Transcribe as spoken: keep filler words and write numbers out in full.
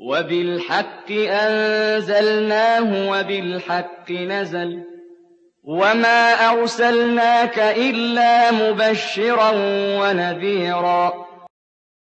وَبِالْحَقِّ أَنزَلْنَاهُ وَبِالْحَقِّ نَزَلَ ۗ وَمَا أَرْسَلْنَاكَ إِلَّا مُبَشِّرًا وَنَذِيرًا